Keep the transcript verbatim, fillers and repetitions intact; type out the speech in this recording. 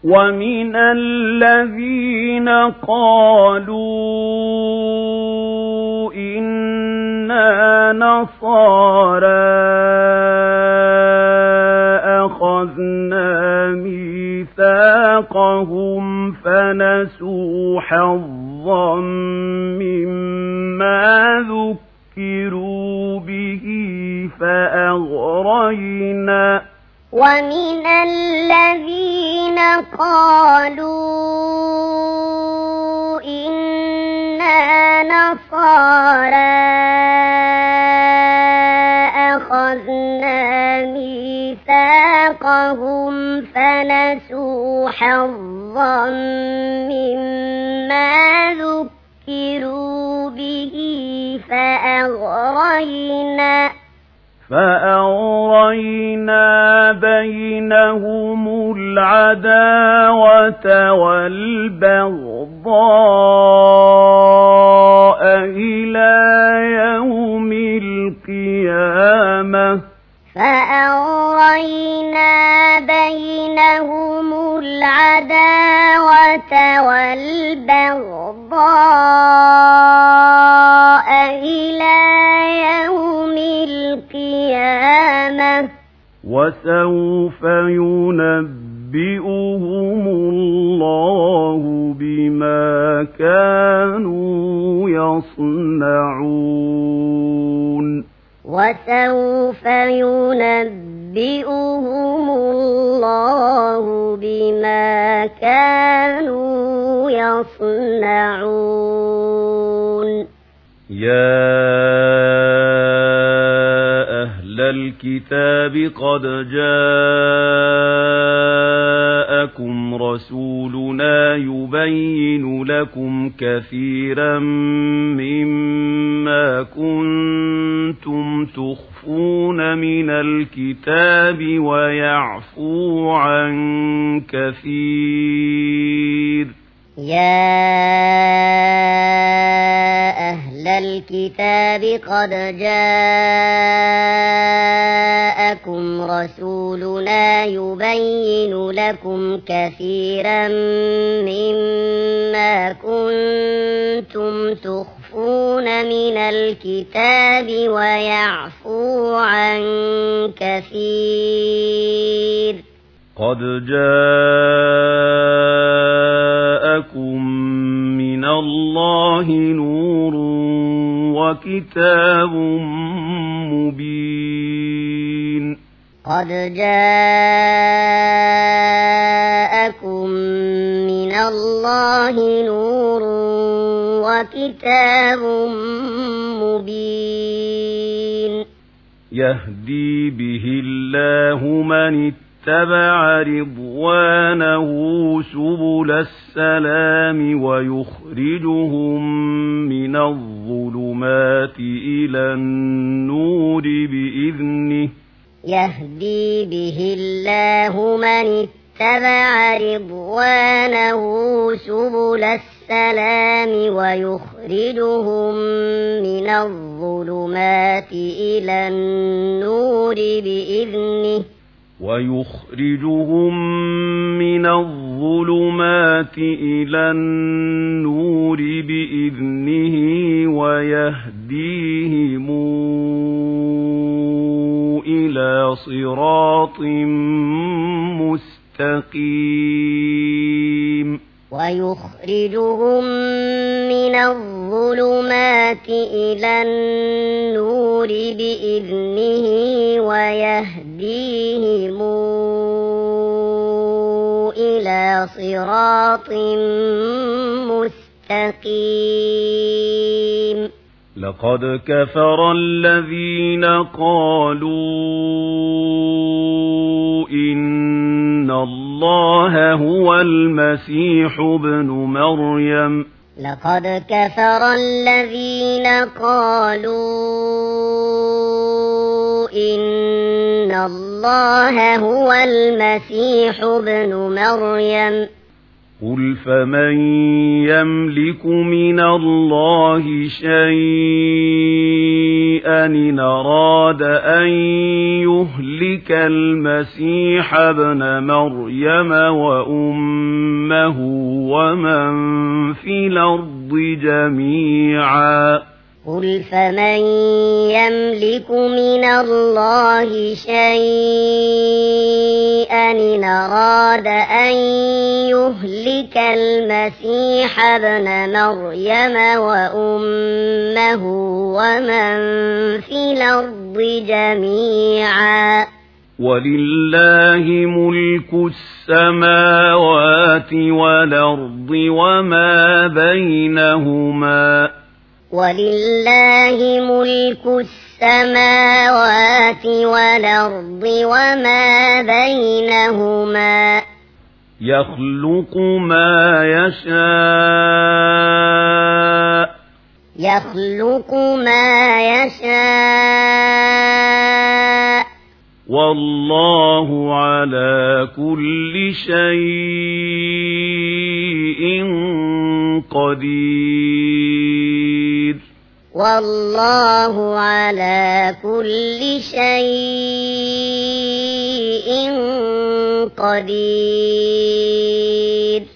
ومن الذين قالوا إنا نصارى أخذنا ميثاقهم فنسوا حظا مما ذكروا به فأغرينا ومن الذين قالوا إنا نصارى أخذنا ميثاقهم فنسوا حظا مما ذكروا به فأغرينا فأغرينا بينهم العداوة والبغضاء إلى يوم القيامة فأغرينا بينهم العداوة والبغضاء إلى يوم القيامة وسوف ينبئهم الله بما كانوا يصنعون وسوف ينبئهم الله بما كانوا يصنعون يا أهل الكتاب قد جاءكم رسولنا يبين لكم كثيرا مما كنتم تخفون من الكتاب ويعفو عن كثير يا أهل الكتاب قد جاءكم رسولنا يبين لكم كثيرا مما كنتم تخفون من الكتاب ويعفو عن كثير قد جاءكم من الله نور وكتاب مبين قد جاءكم من الله نور وكتاب مبين يهدي به الله من اتبع رضوانه سبل السلام ويخرجهم من الظلمات إلى النور بإذنه يهدي به الله من اتبع رضوانه سبل السلام ويخرجهم من الظلمات إلى النور بإذنه ويخرجهم من الظلمات إلى النور بإذنه ويهديهم إلى صراط مستقيم ويخرجهم من الظلمات إلى النور بإذنه ويهديهم إلى صراط مستقيم لقد كفر الذين قالوا إن الله هو المسيح ابن مريم لقد كفر الذين قالوا إن الله هو المسيح ابن مريم قل فمن يملك من الله شيئا إن أراد أن يهلك المسيح ابن مريم وأمه ومن في الأرض جميعا قل فمن يملك من الله شيئا إن أراد أن يهلك المسيح ابن مريم وأمه ومن في الأرض جميعا ولله ملك السماوات والأرض وما بينهما ولله ملك السماوات والأرض وما بينهما يخلق ما يشاء يخلق ما يشاء والله على كل شيء قدير والله على كل شيء قدير